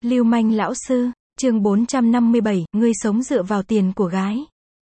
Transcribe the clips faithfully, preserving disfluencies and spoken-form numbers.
Lưu manh lão sư, chương bốn trăm năm mươi bảy, ngươi sống dựa vào tiền của gái.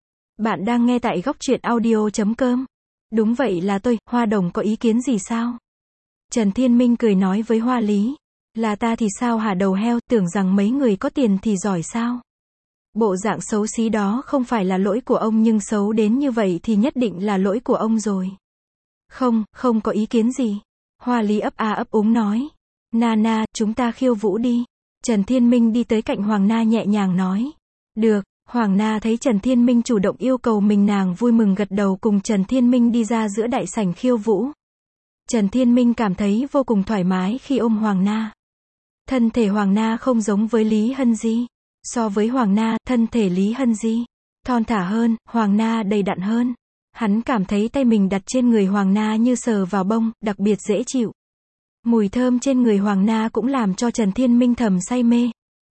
Bạn đang nghe tại góc truyện audio chấm com. Đúng vậy là tôi, Hoa Đồng có ý kiến gì sao? Trần Thiên Minh cười nói với Hoa Lý. Là ta thì sao hả đầu heo, tưởng rằng mấy người có tiền thì giỏi sao? Bộ dạng xấu xí đó không phải là lỗi của ông nhưng xấu đến như vậy thì nhất định là lỗi của ông rồi. Không, không có ý kiến gì. Hoa Lý ấp a ấp úng nói. Na na, chúng ta khiêu vũ đi. Trần Thiên Minh đi tới cạnh Hoàng Na nhẹ nhàng nói. Được, Hoàng Na thấy Trần Thiên Minh chủ động yêu cầu mình, nàng vui mừng gật đầu cùng Trần Thiên Minh đi ra giữa đại sảnh khiêu vũ. Trần Thiên Minh cảm thấy vô cùng thoải mái khi ôm Hoàng Na. Thân thể Hoàng Na không giống với Lý Hân Di. So với Hoàng Na, thân thể Lý Hân Di thon thả hơn, Hoàng Na đầy đặn hơn. Hắn cảm thấy tay mình đặt trên người Hoàng Na như sờ vào bông, đặc biệt dễ chịu. Mùi thơm trên người Hoàng Na cũng làm cho Trần Thiên Minh thầm say mê.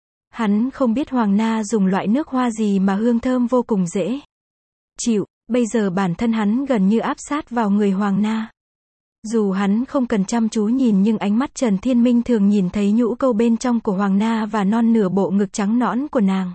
Hắn không biết Hoàng Na dùng loại nước hoa gì mà hương thơm vô cùng dễ chịu, bây giờ bản thân hắn gần như áp sát vào người Hoàng Na. Dù hắn không cần chăm chú nhìn nhưng ánh mắt Trần Thiên Minh thường nhìn thấy nhũ câu bên trong của Hoàng Na và non nửa bộ ngực trắng nõn của nàng.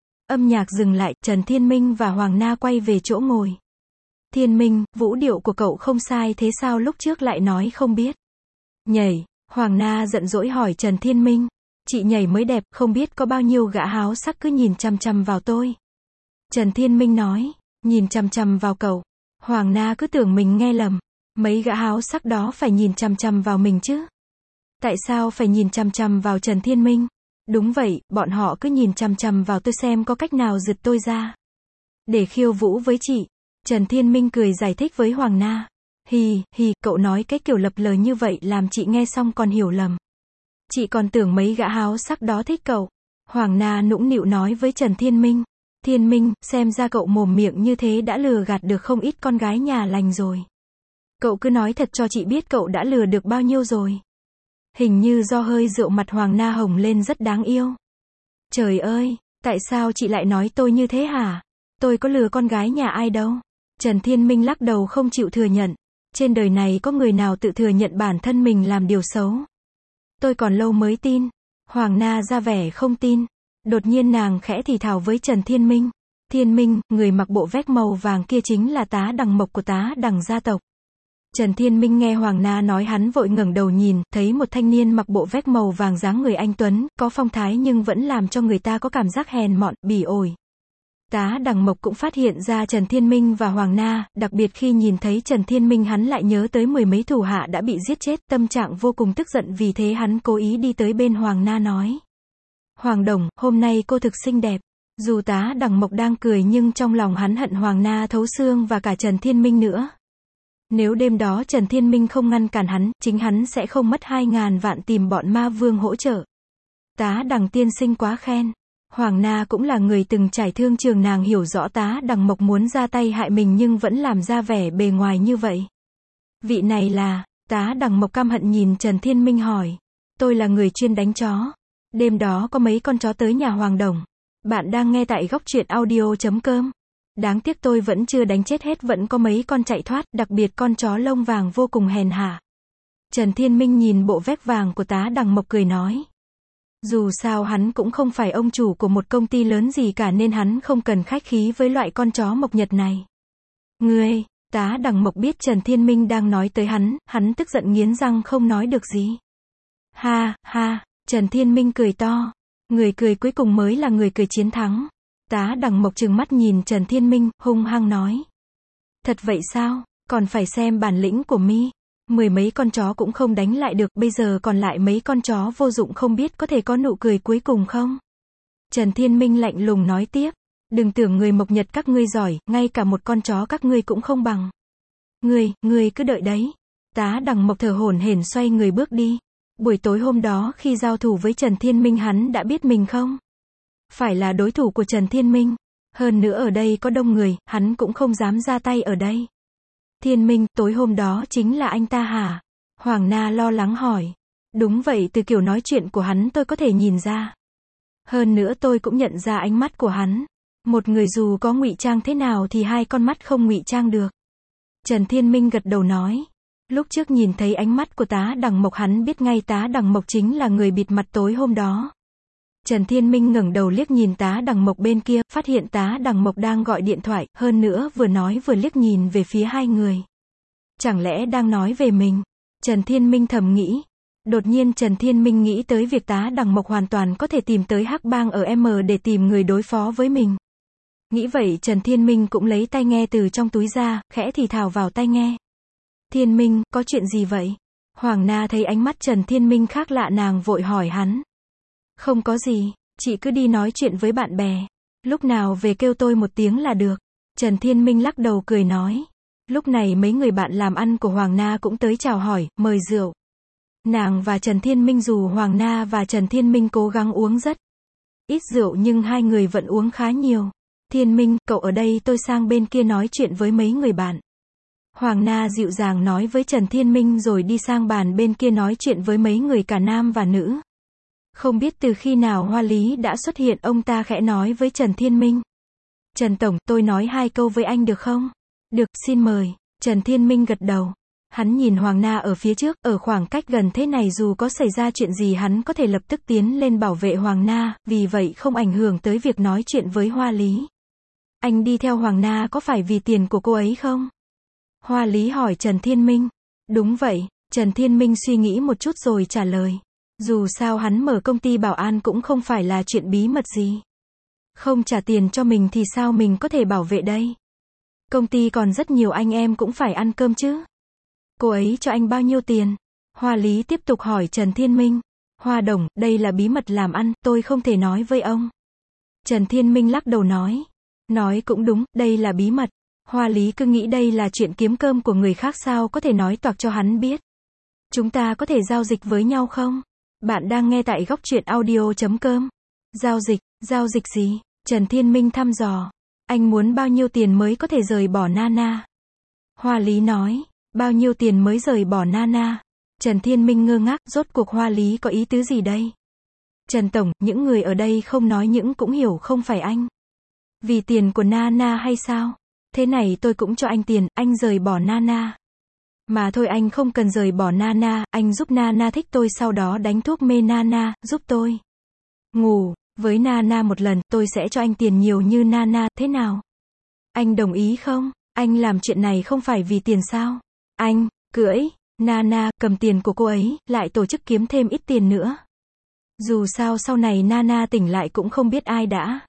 Âm nhạc dừng lại, Trần Thiên Minh và Hoàng Na quay về chỗ ngồi. Thiên Minh, vũ điệu của cậu không sai thế sao lúc trước lại nói không biết nhảy? Hoàng Na giận dỗi hỏi Trần Thiên Minh. Chị nhảy mới đẹp, không biết có bao nhiêu gã háo sắc cứ nhìn chằm chằm vào tôi. Trần Thiên Minh nói. Nhìn chằm chằm vào cậu. Hoàng Na cứ tưởng mình nghe lầm. Mấy gã háo sắc đó phải nhìn chằm chằm vào mình chứ? Tại sao phải nhìn chằm chằm vào Trần Thiên Minh? Đúng vậy, bọn họ cứ nhìn chằm chằm vào tôi xem có cách nào giật tôi ra để khiêu vũ với chị. Trần Thiên Minh cười giải thích với Hoàng Na. Hì, hì, cậu nói cái kiểu lập lờ như vậy làm chị nghe xong còn hiểu lầm. Chị còn tưởng mấy gã háo sắc đó thích cậu. Hoàng Na nũng nịu nói với Trần Thiên Minh. Thiên Minh, xem ra cậu mồm miệng như thế đã lừa gạt được không ít con gái nhà lành rồi. Cậu cứ nói thật cho chị biết cậu đã lừa được bao nhiêu rồi. Hình như do hơi rượu mặt Hoàng Na hồng lên rất đáng yêu. Trời ơi, tại sao chị lại nói tôi như thế hả? Tôi có lừa con gái nhà ai đâu. Trần Thiên Minh lắc đầu không chịu thừa nhận. Trên đời này có người nào tự thừa nhận bản thân mình làm điều xấu. Tôi còn lâu mới tin. Hoàng Na ra vẻ không tin. Đột nhiên nàng khẽ thì thào với Trần Thiên Minh. Thiên Minh, người mặc bộ vest màu vàng kia chính là tá đằng mộc của tá đằng gia tộc. Trần Thiên Minh nghe Hoàng Na nói hắn vội ngẩng đầu nhìn, thấy một thanh niên mặc bộ vest màu vàng dáng người anh tuấn, có phong thái nhưng vẫn làm cho người ta có cảm giác hèn mọn, bỉ ổi. Tá đằng mộc cũng phát hiện ra Trần Thiên Minh và Hoàng Na, đặc biệt khi nhìn thấy Trần Thiên Minh hắn lại nhớ tới mười mấy thủ hạ đã bị giết chết, tâm trạng vô cùng tức giận vì thế hắn cố ý đi tới bên Hoàng Na nói. Hoàng Đồng, hôm nay cô thực xinh đẹp. Dù tá đằng mộc đang cười nhưng trong lòng hắn hận Hoàng Na thấu xương và cả Trần Thiên Minh nữa. Nếu đêm đó Trần Thiên Minh không ngăn cản hắn, chính hắn sẽ không mất hai ngàn vạn tìm bọn ma vương hỗ trợ. Tá đằng tiên sinh quá khen. Hoàng Na cũng là người từng trải thương trường, nàng hiểu rõ tá đằng mộc muốn ra tay hại mình nhưng vẫn làm ra vẻ bề ngoài như vậy. Vị này là, tá đằng mộc căm hận nhìn Trần Thiên Minh hỏi. Tôi là người chuyên đánh chó. Đêm đó có mấy con chó tới nhà Hoàng Đồng. Bạn đang nghe tại góc truyện audio chấm com. Đáng tiếc tôi vẫn chưa đánh chết hết, vẫn có mấy con chạy thoát, đặc biệt con chó lông vàng vô cùng hèn hạ. Trần Thiên Minh nhìn bộ vest vàng của tá đằng mộc cười nói. Dù sao hắn cũng không phải ông chủ của một công ty lớn gì cả nên hắn không cần khách khí với loại con chó mộc nhật này. Ngươi, tá đằng mộc biết Trần Thiên Minh đang nói tới hắn, hắn tức giận nghiến răng không nói được gì. Ha, ha, Trần Thiên Minh cười to. Người cười cuối cùng mới là người cười chiến thắng. Tá đằng mộc trừng mắt nhìn Trần Thiên Minh, hung hăng nói. Thật vậy sao, còn phải xem bản lĩnh của mi. Mười mấy con chó cũng không đánh lại được, bây giờ còn lại mấy con chó vô dụng không biết có thể có nụ cười cuối cùng không? Trần Thiên Minh lạnh lùng nói tiếp. Đừng tưởng người mộc nhật các ngươi giỏi, ngay cả một con chó các ngươi cũng không bằng. Ngươi, ngươi cứ đợi đấy. Tá đằng mộc thở hổn hển xoay người bước đi. Buổi tối hôm đó khi giao thủ với Trần Thiên Minh hắn đã biết mình không phải là đối thủ của Trần Thiên Minh. Hơn nữa ở đây có đông người, hắn cũng không dám ra tay ở đây. Thiên Minh, tối hôm đó chính là anh ta hả? Hoàng Na lo lắng hỏi. Đúng vậy, từ kiểu nói chuyện của hắn tôi có thể nhìn ra. Hơn nữa tôi cũng nhận ra ánh mắt của hắn. Một người dù có ngụy trang thế nào thì hai con mắt không ngụy trang được. Trần Thiên Minh gật đầu nói. Lúc trước nhìn thấy ánh mắt của tá đằng mộc hắn biết ngay tá đằng mộc chính là người bịt mặt tối hôm đó. Trần Thiên Minh ngẩng đầu liếc nhìn Tá Đằng Mộc bên kia, phát hiện Tá Đằng Mộc đang gọi điện thoại, hơn nữa vừa nói vừa liếc nhìn về phía hai người. Chẳng lẽ đang nói về mình? Trần Thiên Minh thầm nghĩ. Đột nhiên Trần Thiên Minh nghĩ tới việc Tá Đằng Mộc hoàn toàn có thể tìm tới Hắc Bang ở M để tìm người đối phó với mình. Nghĩ vậy Trần Thiên Minh cũng lấy tai nghe từ trong túi ra, khẽ thì thào vào tai nghe. Thiên Minh, có chuyện gì vậy? Hoàng Na thấy ánh mắt Trần Thiên Minh khác lạ nàng vội hỏi hắn. Không có gì, chị cứ đi nói chuyện với bạn bè. Lúc nào về kêu tôi một tiếng là được. Trần Thiên Minh lắc đầu cười nói. Lúc này mấy người bạn làm ăn của Hoàng Na cũng tới chào hỏi, mời rượu. Nàng và Trần Thiên Minh dù Hoàng Na và Trần Thiên Minh cố gắng uống rất ít rượu nhưng hai người vẫn uống khá nhiều. Thiên Minh, cậu ở đây tôi sang bên kia nói chuyện với mấy người bạn. Hoàng Na dịu dàng nói với Trần Thiên Minh rồi đi sang bàn bên kia nói chuyện với mấy người cả nam và nữ. Không biết từ khi nào Hoa Lý đã xuất hiện, ông ta khẽ nói với Trần Thiên Minh. Trần Tổng, tôi nói hai câu với anh được không? Được, xin mời. Trần Thiên Minh gật đầu. Hắn nhìn Hoàng Na ở phía trước, ở khoảng cách gần thế này dù có xảy ra chuyện gì hắn có thể lập tức tiến lên bảo vệ Hoàng Na, vì vậy không ảnh hưởng tới việc nói chuyện với Hoa Lý. Anh đi theo Hoàng Na có phải vì tiền của cô ấy không? Hoa Lý hỏi Trần Thiên Minh. Đúng vậy, Trần Thiên Minh suy nghĩ một chút rồi trả lời. Dù sao hắn mở công ty bảo an cũng không phải là chuyện bí mật gì. Không trả tiền cho mình thì sao mình có thể bảo vệ đây? Công ty còn rất nhiều anh em cũng phải ăn cơm chứ. Cô ấy cho anh bao nhiêu tiền? Hoa Lý tiếp tục hỏi Trần Thiên Minh. Hoa Đồng, đây là bí mật làm ăn, tôi không thể nói với ông. Trần Thiên Minh lắc đầu nói. Nói cũng đúng, đây là bí mật. Hoa Lý cứ nghĩ đây là chuyện kiếm cơm của người khác sao có thể nói toạc cho hắn biết. Chúng ta có thể giao dịch với nhau không? Bạn đang nghe tại góc truyện audio chấm com. Giao dịch, giao dịch gì? Trần Thiên Minh thăm dò. Anh muốn bao nhiêu tiền mới có thể rời bỏ Nana? Hoa Lý nói. Bao nhiêu tiền mới rời bỏ Nana? Trần Thiên Minh ngơ ngác, rốt cuộc Hoa Lý có ý tứ gì đây? Trần Tổng, những người ở đây không nói những cũng hiểu không phải anh. Vì tiền của Nana hay sao? Thế này tôi cũng cho anh tiền, anh rời bỏ Nana. Mà thôi anh không cần rời bỏ Nana, anh giúp Nana thích tôi sau đó đánh thuốc mê Nana, giúp tôi ngủ với Nana một lần, tôi sẽ cho anh tiền nhiều như Nana, thế nào? Anh đồng ý không? Anh làm chuyện này không phải vì tiền sao? Anh, cưỡi Nana, cầm tiền của cô ấy, lại tổ chức kiếm thêm ít tiền nữa. Dù sao sau này Nana tỉnh lại cũng không biết ai đã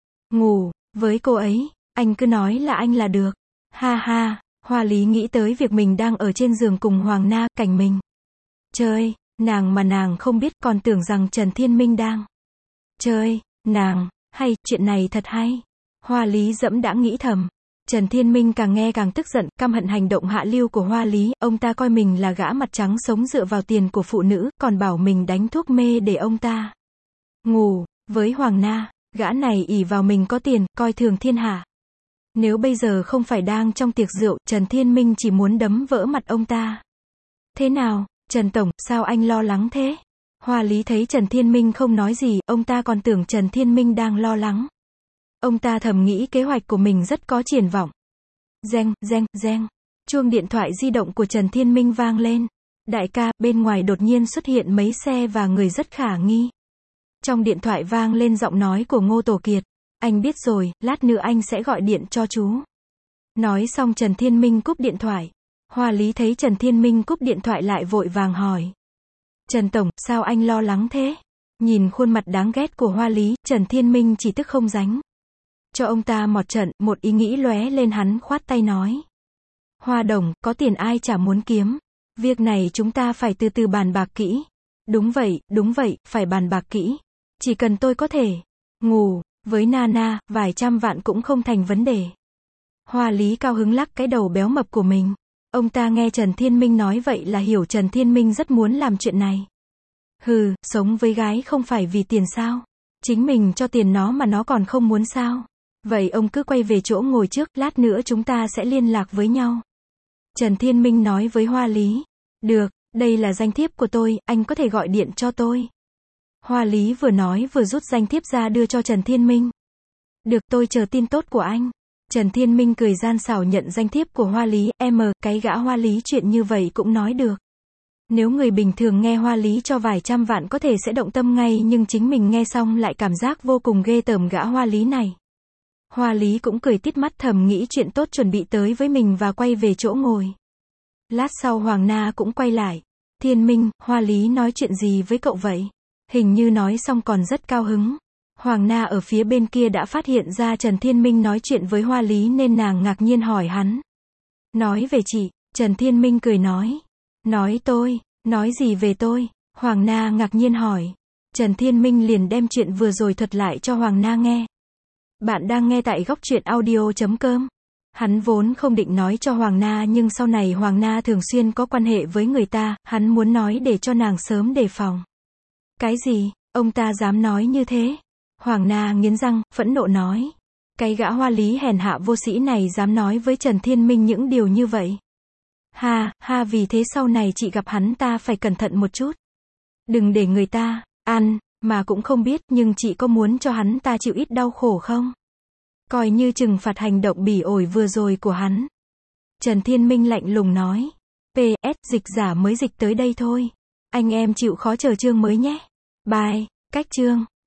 ngủ với cô ấy, anh cứ nói là anh là được. Ha ha, Hoa Lý nghĩ tới việc mình đang ở trên giường cùng Hoàng Na, cảnh mình chơi nàng mà nàng không biết, còn tưởng rằng Trần Thiên Minh đang chơi nàng, hay, chuyện này thật hay. Hoa Lý dẫm đã nghĩ thầm. Trần Thiên Minh càng nghe càng tức giận, căm hận hành động hạ lưu của Hoa Lý, ông ta coi mình là gã mặt trắng sống dựa vào tiền của phụ nữ, còn bảo mình đánh thuốc mê để ông ta ngủ với Hoàng Na, gã này ỷ vào mình có tiền, coi thường thiên hạ. Nếu bây giờ không phải đang trong tiệc rượu, Trần Thiên Minh chỉ muốn đấm vỡ mặt ông ta. Thế nào, Trần Tổng, sao anh lo lắng thế? Hoa Lý thấy Trần Thiên Minh không nói gì, ông ta còn tưởng Trần Thiên Minh đang lo lắng. Ông ta thầm nghĩ kế hoạch của mình rất có triển vọng. Reng, reng, reng. Chuông điện thoại di động của Trần Thiên Minh vang lên. Đại ca, bên ngoài đột nhiên xuất hiện mấy xe và người rất khả nghi. Trong điện thoại vang lên giọng nói của Ngô Tổ Kiệt. Anh biết rồi, lát nữa anh sẽ gọi điện cho chú. Nói xong Trần Thiên Minh cúp điện thoại. Hoa Lý thấy Trần Thiên Minh cúp điện thoại lại vội vàng hỏi. Trần Tổng, sao anh lo lắng thế? Nhìn khuôn mặt đáng ghét của Hoa Lý, Trần Thiên Minh chỉ tức không dánh cho ông ta một trận, một ý nghĩ lóe lên, hắn khoát tay nói. Hoa Đồng, có tiền ai chả muốn kiếm. Việc này chúng ta phải từ từ bàn bạc kỹ. Đúng vậy, đúng vậy, phải bàn bạc kỹ. Chỉ cần tôi có thể ngủ với Nana, vài trăm vạn cũng không thành vấn đề. Hoa Lý cao hứng lắc cái đầu béo mập của mình. Ông ta nghe Trần Thiên Minh nói vậy là hiểu Trần Thiên Minh rất muốn làm chuyện này. Hừ, sống với gái không phải vì tiền sao? Chính mình cho tiền nó mà nó còn không muốn sao? Vậy ông cứ quay về chỗ ngồi trước, lát nữa chúng ta sẽ liên lạc với nhau. Trần Thiên Minh nói với Hoa Lý. Được, đây là danh thiếp của tôi, anh có thể gọi điện cho tôi. Hoa Lý vừa nói vừa rút danh thiếp ra đưa cho Trần Thiên Minh. Được, tôi chờ tin tốt của anh. Trần Thiên Minh cười gian xảo nhận danh thiếp của Hoa Lý. Em, cái gã Hoa Lý chuyện như vậy cũng nói được. Nếu người bình thường nghe Hoa Lý cho vài trăm vạn có thể sẽ động tâm ngay, nhưng chính mình nghe xong lại cảm giác vô cùng ghê tởm gã Hoa Lý này. Hoa Lý cũng cười tít mắt thầm nghĩ chuyện tốt chuẩn bị tới với mình và quay về chỗ ngồi. Lát sau Hoàng Na cũng quay lại. Thiên Minh, Hoa Lý nói chuyện gì với cậu vậy? Hình như nói xong còn rất cao hứng. Hoàng Na ở phía bên kia đã phát hiện ra Trần Thiên Minh nói chuyện với Hoa Lý nên nàng ngạc nhiên hỏi hắn. Nói về chị, Trần Thiên Minh cười nói. Nói tôi, nói gì về tôi? Hoàng Na ngạc nhiên hỏi. Trần Thiên Minh liền đem chuyện vừa rồi thuật lại cho Hoàng Na nghe. Bạn đang nghe tại góc truyện audio chấm com. Hắn vốn không định nói cho Hoàng Na, nhưng sau này Hoàng Na thường xuyên có quan hệ với người ta, hắn muốn nói để cho nàng sớm đề phòng. Cái gì? Ông ta dám nói như thế? Hoàng Na nghiến răng, phẫn nộ nói. Cái gã Hoa Lý hèn hạ vô sĩ này dám nói với Trần Thiên Minh những điều như vậy. Ha, ha, vì thế sau này chị gặp hắn ta phải cẩn thận một chút. Đừng để người ta ăn, mà cũng không biết, nhưng chị có muốn cho hắn ta chịu ít đau khổ không? Coi như trừng phạt hành động bỉ ổi vừa rồi của hắn. Trần Thiên Minh lạnh lùng nói. pê ét, dịch giả mới dịch tới đây thôi. Anh em chịu khó chờ chương mới nhé. Bye. Cách chương.